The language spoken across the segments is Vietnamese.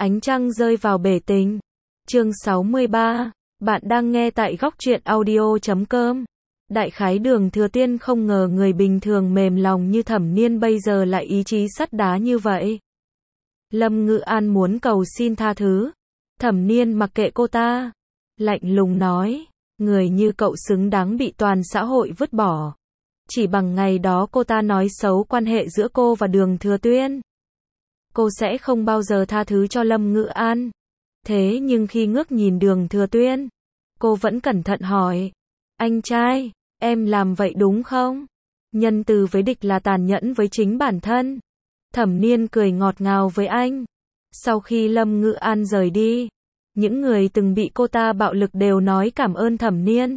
Ánh trăng rơi vào bể tình. Chương 63. Bạn đang nghe tại góc truyện audio.com. Đại khái Đường Thừa Tiên không ngờ người bình thường mềm lòng như Thẩm Niên bây giờ lại ý chí sắt đá như vậy. Lâm Ngữ An muốn cầu xin tha thứ. Thẩm Niên mặc kệ cô ta. Lạnh lùng nói, người như cậu xứng đáng bị toàn xã hội vứt bỏ. Chỉ bằng ngày đó cô ta nói xấu quan hệ giữa cô và Đường Thừa Tuyên, cô sẽ không bao giờ tha thứ cho Lâm Ngữ An. Thế nhưng khi ngước nhìn Đường Thừa Tuyên, cô vẫn cẩn thận hỏi, anh trai, em làm vậy đúng không? Nhân từ với địch là tàn nhẫn với chính bản thân. Thẩm Niên cười ngọt ngào với anh. Sau khi Lâm Ngữ An rời đi, những người từng bị cô ta bạo lực đều nói cảm ơn Thẩm Niên.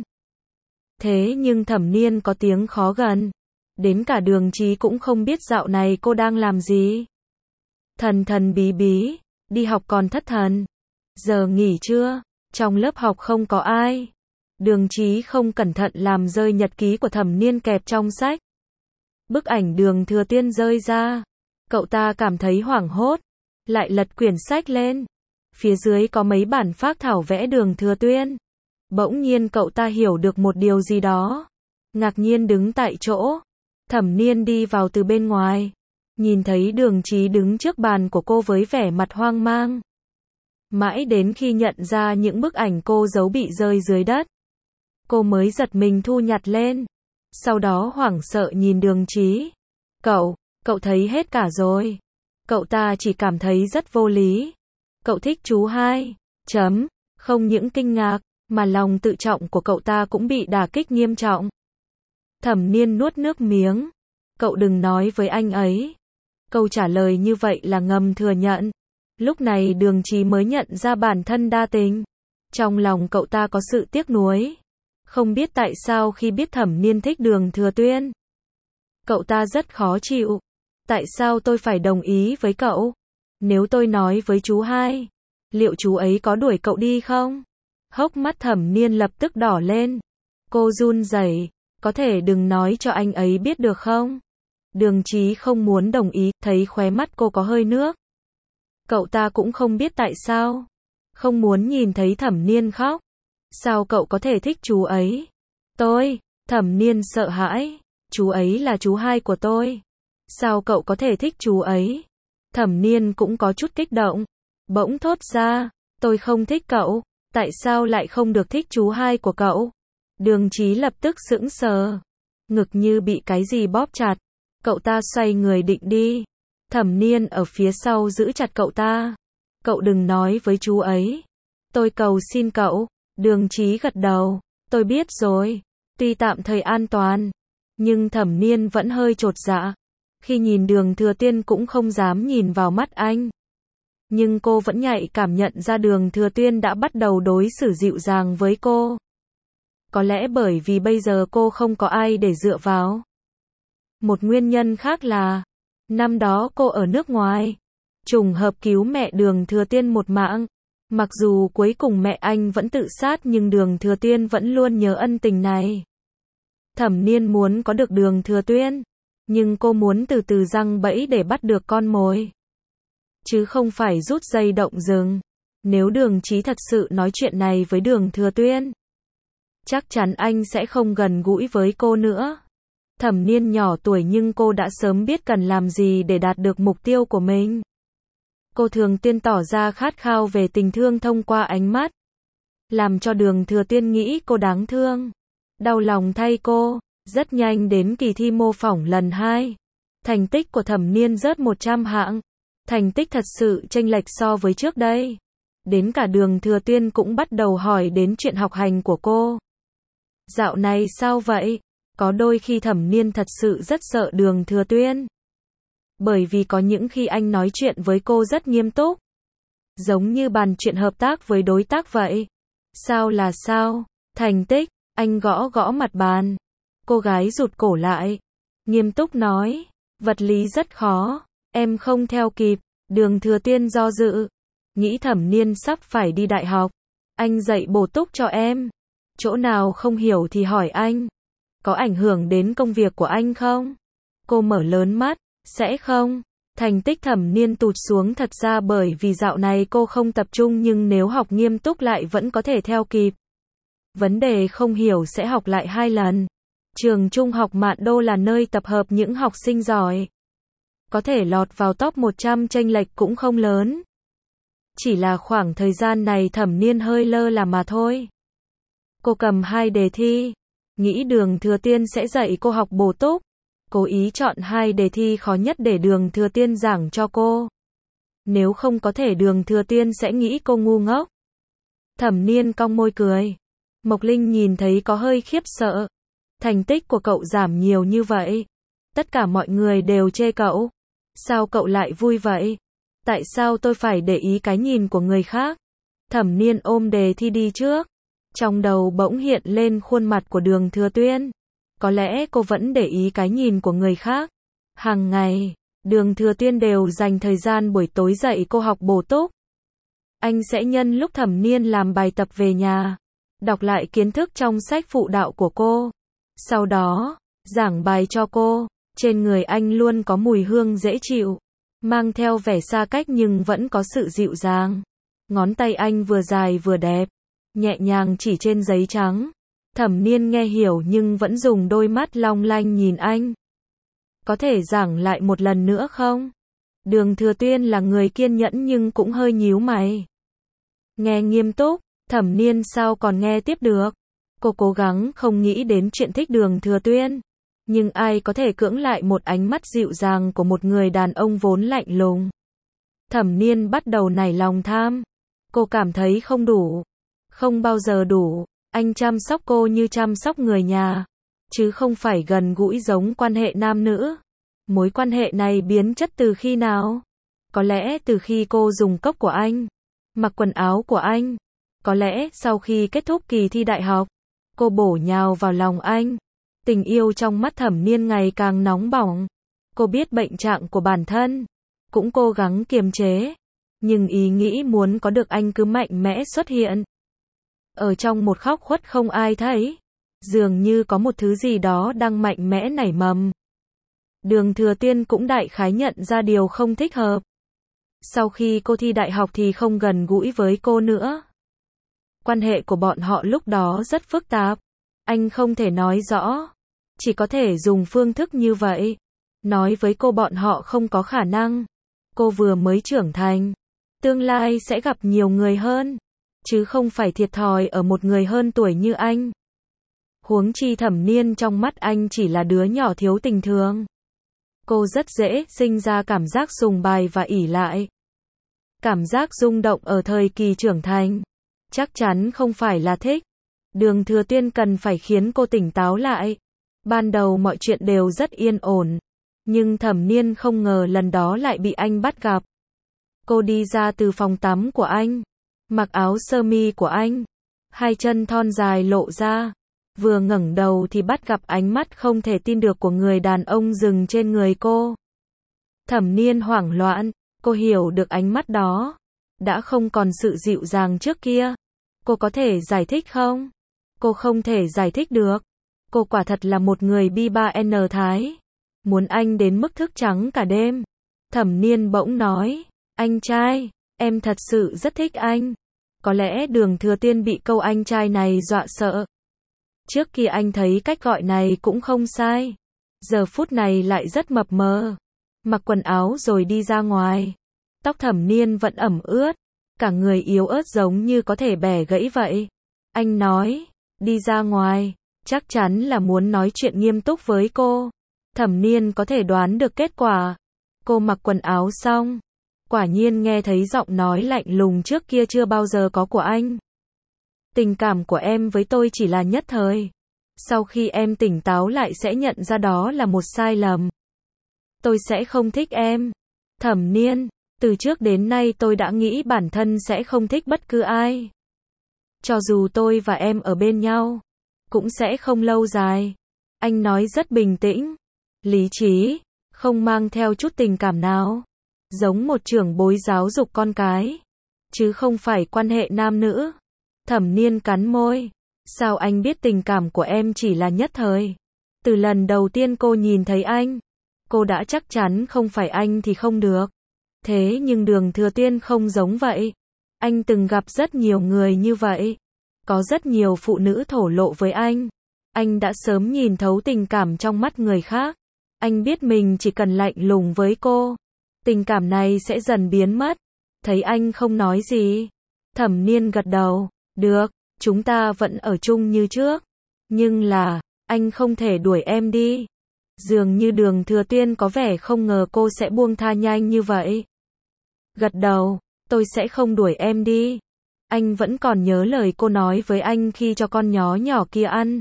Thế nhưng Thẩm Niên có tiếng khó gần. Đến cả Đường Chí cũng không biết dạo này cô đang làm gì. Thần thần bí bí, đi học còn thất thần. Giờ nghỉ trưa, trong lớp học không có ai. Đường Chí không cẩn thận làm rơi nhật ký của Thẩm Niên kẹp trong sách. Bức ảnh Đường Thừa Tiên rơi ra. Cậu ta cảm thấy hoảng hốt, lại lật quyển sách lên. Phía dưới có mấy bản phác thảo vẽ Đường Thừa Tuyên. Bỗng nhiên cậu ta hiểu được một điều gì đó. Ngạc nhiên đứng tại chỗ. Thẩm Niên đi vào từ bên ngoài. Nhìn thấy Đường Chí đứng trước bàn của cô với vẻ mặt hoang mang. Mãi đến khi nhận ra những bức ảnh cô giấu bị rơi dưới đất, cô mới giật mình thu nhặt lên. Sau đó hoảng sợ nhìn Đường Chí. Cậu thấy hết cả rồi. Cậu ta chỉ cảm thấy rất vô lý. Cậu thích chú hai. Không những kinh ngạc, mà lòng tự trọng của cậu ta cũng bị đả kích nghiêm trọng. Thẩm Niên nuốt nước miếng. Cậu đừng nói với anh ấy. Câu trả lời như vậy là ngầm thừa nhận. Lúc này Đường Chí mới nhận ra bản thân đa tình. Trong lòng cậu ta có sự tiếc nuối. Không biết tại sao khi biết Thẩm Niên thích Đường Thừa Tuyên, cậu ta rất khó chịu. Tại sao tôi phải đồng ý với cậu? Nếu tôi nói với chú hai, liệu chú ấy có đuổi cậu đi không? Hốc mắt Thẩm Niên lập tức đỏ lên. Cô run rẩy, có thể đừng nói cho anh ấy biết được không? Đường Chí không muốn đồng ý, thấy khóe mắt cô có hơi nước. Cậu ta cũng không biết tại sao. Không muốn nhìn thấy Thẩm Niên khóc. Sao cậu có thể thích chú ấy? Thẩm Niên sợ hãi. Chú ấy là chú hai của tôi. Sao cậu có thể thích chú ấy? Thẩm Niên cũng có chút kích động. Bỗng thốt ra, tôi không thích cậu. Tại sao lại không được thích chú hai của cậu? Đường Chí lập tức sững sờ. Ngực như bị cái gì bóp chặt. Cậu ta xoay người định đi. Thẩm Niên ở phía sau giữ chặt cậu ta. Cậu đừng nói với chú ấy. Tôi cầu xin cậu. Đường Chí gật đầu. Tôi biết rồi. Tuy tạm thời an toàn, nhưng Thẩm Niên vẫn hơi chột dạ. Khi nhìn Đường Thừa Tiên cũng không dám nhìn vào mắt anh. Nhưng cô vẫn nhạy cảm nhận ra Đường Thừa Tiên đã bắt đầu đối xử dịu dàng với cô. Có lẽ bởi vì bây giờ cô không có ai để dựa vào. Một nguyên nhân khác là, năm đó cô ở nước ngoài, trùng hợp cứu mẹ Đường Thừa Tiên một mạng. Mặc dù cuối cùng mẹ anh vẫn tự sát nhưng Đường Thừa Tiên vẫn luôn nhớ ân tình này. Thẩm Niên muốn có được Đường Thừa Tuyên, nhưng cô muốn từ từ giăng bẫy để bắt được con mồi, chứ không phải rút dây động rừng. Nếu Đường Chí thật sự nói chuyện này với Đường Thừa Tuyên, chắc chắn anh sẽ không gần gũi với cô nữa. Thẩm Niên nhỏ tuổi nhưng cô đã sớm biết cần làm gì để đạt được mục tiêu của mình. Cô thường tiên tỏ ra khát khao về tình thương thông qua ánh mắt, làm cho Đường Thừa Tiên nghĩ cô đáng thương, đau lòng thay cô. Rất nhanh đến kỳ thi mô phỏng lần 2. Thành tích của Thẩm Niên rớt 100 hạng. Thành tích thật sự chênh lệch so với trước đây. Đến cả Đường Thừa Tiên cũng bắt đầu hỏi đến chuyện học hành của cô. Dạo này sao vậy? Có đôi khi Thẩm Niên thật sự rất sợ Đường Thừa Tuyên. Bởi vì có những khi anh nói chuyện với cô rất nghiêm túc. Giống như bàn chuyện hợp tác với đối tác vậy. Sao là sao? Thành tích, anh gõ gõ mặt bàn. Cô gái rụt cổ lại. Nghiêm túc nói, vật lý rất khó, em không theo kịp. Đường Thừa Tiên do dự. Nghĩ Thẩm Niên sắp phải đi đại học. Anh dạy bổ túc cho em. Chỗ nào không hiểu thì hỏi anh. Có ảnh hưởng đến công việc của anh không? Cô mở lớn mắt. Sẽ không. Thành tích Thẩm Niên tụt xuống thật ra bởi vì dạo này cô không tập trung, nhưng nếu học nghiêm túc lại vẫn có thể theo kịp. Vấn đề không hiểu sẽ học lại 2 lần. Trường trung học Mạn Đô là nơi tập hợp những học sinh giỏi. Có thể lọt vào top 100 chênh lệch cũng không lớn. Chỉ là khoảng thời gian này Thẩm Niên hơi lơ là mà thôi. Cô cầm 2 đề thi, nghĩ Đường Thừa Tiên sẽ dạy cô học bổ túc. Cố ý chọn 2 đề thi khó nhất để Đường Thừa Tiên giảng cho cô. Nếu không có thể Đường Thừa Tiên sẽ nghĩ cô ngu ngốc. Thẩm Niên cong môi cười. Mộc Linh nhìn thấy có hơi khiếp sợ. Thành tích của cậu giảm nhiều như vậy. Tất cả mọi người đều chê cậu. Sao cậu lại vui vậy? Tại sao tôi phải để ý cái nhìn của người khác? Thẩm Niên ôm đề thi đi trước. Trong đầu bỗng hiện lên khuôn mặt của Đường Thừa Tiên. Có lẽ cô vẫn để ý cái nhìn của người khác. Hàng ngày, Đường Thừa Tiên đều dành thời gian buổi tối dạy cô học bổ túc. Anh sẽ nhân lúc Thẩm Niên làm bài tập về nhà, đọc lại kiến thức trong sách phụ đạo của cô. Sau đó, giảng bài cho cô. Trên người anh luôn có mùi hương dễ chịu, mang theo vẻ xa cách nhưng vẫn có sự dịu dàng. Ngón tay anh vừa dài vừa đẹp, nhẹ nhàng chỉ trên giấy trắng. Thẩm Niên nghe hiểu nhưng vẫn dùng đôi mắt long lanh nhìn anh. Có thể giảng lại một lần nữa không? Đường Thừa Tiên là người kiên nhẫn nhưng cũng hơi nhíu mày. Nghe nghiêm túc, Thẩm Niên sao còn nghe tiếp được? Cô cố gắng không nghĩ đến chuyện thích Đường Thừa Tiên. Nhưng ai có thể cưỡng lại một ánh mắt dịu dàng của một người đàn ông vốn lạnh lùng. Thẩm Niên bắt đầu nảy lòng tham. Cô cảm thấy không đủ. Không bao giờ đủ. Anh chăm sóc cô như chăm sóc người nhà. Chứ không phải gần gũi giống quan hệ nam nữ. Mối quan hệ này biến chất từ khi nào? Có lẽ từ khi cô dùng cốc của anh. Mặc quần áo của anh. Có lẽ sau khi kết thúc kỳ thi đại học. Cô bổ nhào vào lòng anh. Tình yêu trong mắt Thẩm Niên ngày càng nóng bỏng. Cô biết bệnh trạng của bản thân. Cũng cố gắng kiềm chế. Nhưng ý nghĩ muốn có được anh cứ mạnh mẽ xuất hiện. Ở trong một góc khuất không ai thấy. Dường như có một thứ gì đó đang mạnh mẽ nảy mầm. Đường Thừa Tiên cũng đại khái nhận ra điều không thích hợp. Sau khi cô thi đại học thì không gần gũi với cô nữa. Quan hệ của bọn họ lúc đó rất phức tạp. Anh không thể nói rõ. Chỉ có thể dùng phương thức như vậy. Nói với cô bọn họ không có khả năng. Cô vừa mới trưởng thành. Tương lai sẽ gặp nhiều người hơn. Chứ không phải thiệt thòi ở một người hơn tuổi như anh. Huống chi Thẩm Niên trong mắt anh chỉ là đứa nhỏ thiếu tình thương. Cô rất dễ sinh ra cảm giác sùng bái và ỷ lại. Cảm giác rung động ở thời kỳ trưởng thành. Chắc chắn không phải là thích. Đường Thừa Tiên cần phải khiến cô tỉnh táo lại. Ban đầu mọi chuyện đều rất yên ổn. Nhưng Thẩm Niên không ngờ lần đó lại bị anh bắt gặp. Cô đi ra từ phòng tắm của anh. Mặc áo sơ mi của anh. 2 chân thon dài lộ ra. Vừa ngẩng đầu thì bắt gặp ánh mắt không thể tin được của người đàn ông dừng trên người cô. Thẩm Niên hoảng loạn. Cô hiểu được ánh mắt đó. Đã không còn sự dịu dàng trước kia. Cô có thể giải thích không? Cô không thể giải thích được. Cô quả thật là một người bi-ba-n thái. Muốn anh đến mức thức trắng cả đêm. Thẩm Niên bỗng nói. Anh trai, em thật sự rất thích anh. Có lẽ Đường Thừa Tiên bị câu anh trai này dọa sợ. Trước kia anh thấy cách gọi này cũng không sai. Giờ phút này lại rất mập mờ. Mặc quần áo rồi đi ra ngoài. Tóc Thẩm Niên vẫn ẩm ướt. Cả người yếu ớt giống như có thể bẻ gãy vậy. Anh nói, đi ra ngoài. Chắc chắn là muốn nói chuyện nghiêm túc với cô. Thẩm Niên có thể đoán được kết quả. Cô mặc quần áo xong. Quả nhiên nghe thấy giọng nói lạnh lùng trước kia chưa bao giờ có của anh. Tình cảm của em với tôi chỉ là nhất thời. Sau khi em tỉnh táo lại sẽ nhận ra đó là một sai lầm. Tôi sẽ không thích em. Thẩm Niên, từ trước đến nay tôi đã nghĩ bản thân sẽ không thích bất cứ ai. Cho dù tôi và em ở bên nhau, cũng sẽ không lâu dài. Anh nói rất bình tĩnh, lý trí, không mang theo chút tình cảm nào. Giống một trưởng bối giáo dục con cái, chứ không phải quan hệ nam nữ. Thẩm Niên cắn môi. Sao anh biết tình cảm của em chỉ là nhất thời? Từ lần đầu tiên cô nhìn thấy anh, Cô đã chắc chắn không phải anh thì không được. Thế nhưng Đường Thừa Tiên không giống vậy. Anh từng gặp rất nhiều người như vậy. Có rất nhiều phụ nữ thổ lộ với anh. Anh đã sớm nhìn thấu tình cảm trong mắt người khác. Anh biết mình chỉ cần lạnh lùng với cô, tình cảm này sẽ dần biến mất. Thấy anh không nói gì, Thẩm Niên gật đầu. Được, chúng ta vẫn ở chung như trước. Nhưng là, anh không thể đuổi em đi. Dường như Đường Thừa Tiên có vẻ không ngờ cô sẽ buông tha nhanh như vậy. Gật đầu, tôi sẽ không đuổi em đi. Anh vẫn còn nhớ lời cô nói với anh khi cho con nhó nhỏ kia ăn.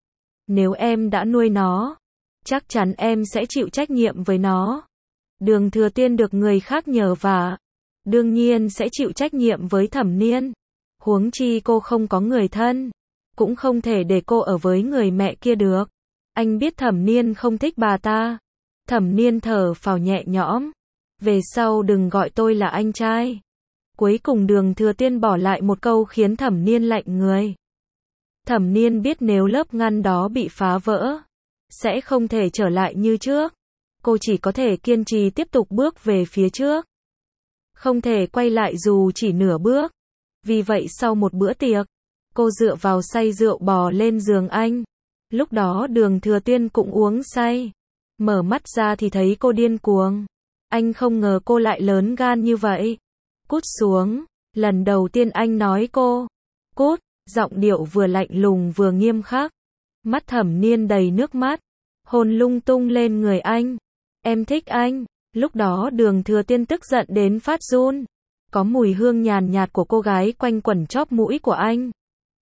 Nếu em đã nuôi nó, chắc chắn em sẽ chịu trách nhiệm với nó. Đường Thừa Tiên được người khác nhờ vả, đương nhiên sẽ chịu trách nhiệm với Thẩm Niên. Huống chi cô không có người thân, cũng không thể để cô ở với người mẹ kia được. Anh biết Thẩm Niên không thích bà ta. Thẩm Niên thở phào nhẹ nhõm. Về sau đừng gọi tôi là anh trai. Cuối cùng Đường Thừa Tiên bỏ lại một câu khiến Thẩm Niên lạnh người. Thẩm Niên biết nếu lớp ngăn đó bị phá vỡ, sẽ không thể trở lại như trước. Cô chỉ có thể kiên trì tiếp tục bước về phía trước. Không thể quay lại dù chỉ nửa bước. Vì vậy sau một bữa tiệc, cô dựa vào say rượu bò lên giường anh. Lúc đó Đường Thừa Tiên cũng uống say. Mở mắt ra thì thấy cô điên cuồng. Anh không ngờ cô lại lớn gan như vậy. Cút xuống. Lần đầu tiên anh nói cô. Cút. Giọng điệu vừa lạnh lùng vừa nghiêm khắc. Mắt Thẩm Niên đầy nước mắt. Hôn lung tung lên người anh. Em thích anh. Lúc đó Đường Thừa Tiên tức giận đến phát run. Có mùi hương nhàn nhạt của cô gái quanh quẩn chóp mũi của anh.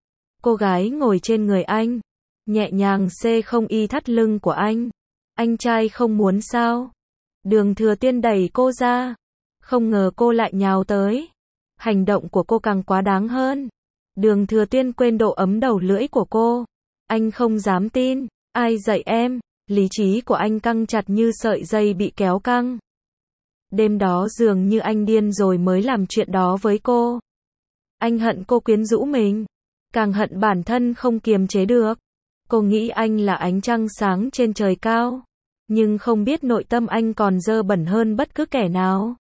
Cô gái ngồi trên người anh, nhẹ nhàng xê không y thắt lưng của anh. Anh trai không muốn sao? Đường Thừa Tiên đẩy cô ra. Không ngờ cô lại nhào tới. Hành động của cô càng quá đáng hơn. Đường Thừa Tiên quên độ ấm đầu lưỡi của cô. Anh không dám tin. Ai dạy em? Lý trí của anh căng chặt như sợi dây bị kéo căng. Đêm đó dường như anh điên rồi mới làm chuyện đó với cô. Anh hận cô quyến rũ mình. Càng hận bản thân không kiềm chế được. Cô nghĩ anh là ánh trăng sáng trên trời cao. Nhưng không biết nội tâm anh còn dơ bẩn hơn bất cứ kẻ nào.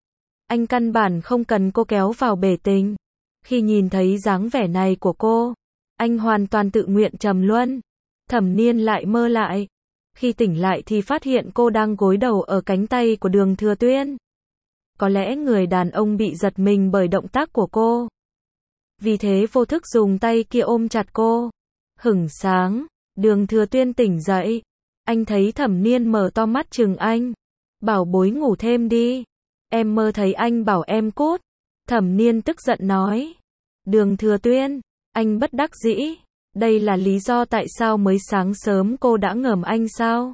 Anh căn bản không cần cô kéo vào bể tình. Khi nhìn thấy dáng vẻ này của cô, anh hoàn toàn tự nguyện trầm luân. Thẩm Niên lại mơ lại. Khi tỉnh lại thì phát hiện cô đang gối đầu ở cánh tay của Đường Thừa Tiên. Có lẽ người đàn ông bị giật mình bởi động tác của cô. Vì thế vô thức dùng tay kia ôm chặt cô. Hửng sáng, Đường Thừa Tiên tỉnh dậy. Anh thấy Thẩm Niên mở to mắt trừng anh. Bảo bối ngủ thêm đi. Em mơ thấy anh bảo em cút. Thẩm Niên tức giận nói. Đường Thừa Tiên, anh bất đắc dĩ. Đây là lý do tại sao mới sáng sớm cô đã ngầm anh sao?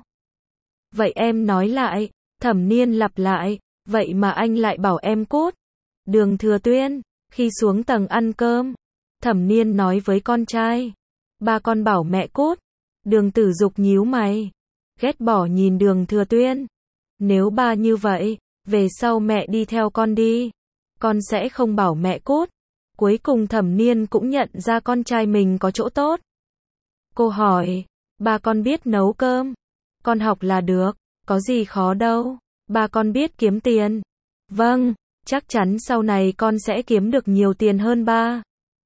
Vậy em nói lại. Thẩm Niên lặp lại. Vậy mà anh lại bảo em cút. Đường Thừa Tiên, khi xuống tầng ăn cơm, Thẩm Niên nói với con trai. Ba con bảo mẹ cút. Đường Tử Dục nhíu mày. Ghét bỏ nhìn Đường Thừa Tiên. Nếu ba như vậy, về sau mẹ đi theo con đi. Con sẽ không bảo mẹ cút. Cuối cùng Thẩm Niên cũng nhận ra con trai mình có chỗ tốt. Cô hỏi, ba con biết nấu cơm. Con học là được, có gì khó đâu. Ba con biết kiếm tiền. Vâng, chắc chắn sau này con sẽ kiếm được nhiều tiền hơn ba.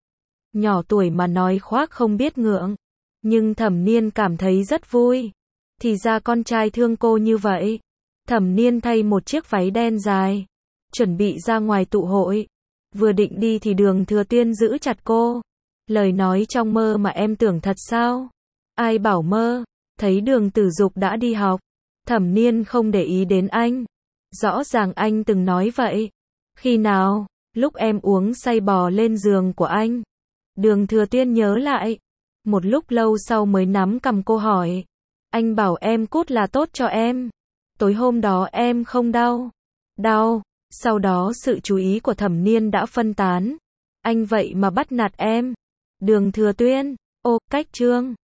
Nhỏ tuổi mà nói khoác không biết ngượng. Nhưng Thẩm Niên cảm thấy rất vui. Thì ra con trai thương cô như vậy. Thẩm Niên thay một chiếc váy đen dài, chuẩn bị ra ngoài tụ hội. Vừa định đi thì Đường Thừa Tiên giữ chặt cô. Lời nói trong mơ mà em tưởng thật sao? Ai bảo mơ? Thấy Đường Tử Dục đã đi học. Thẩm Niên không để ý đến anh. Rõ ràng anh từng nói vậy. Khi nào? Lúc em uống say bò lên giường của anh. Đường Thừa Tiên nhớ lại. Một lúc lâu sau mới nắm cằm cô hỏi. Anh bảo em cút là tốt cho em. Tối hôm đó em không đau. Đau. Sau đó sự chú ý của Thẩm Niên đã phân tán. Anh vậy mà bắt nạt em. Đường Thừa Tiên. Ô, cách chương.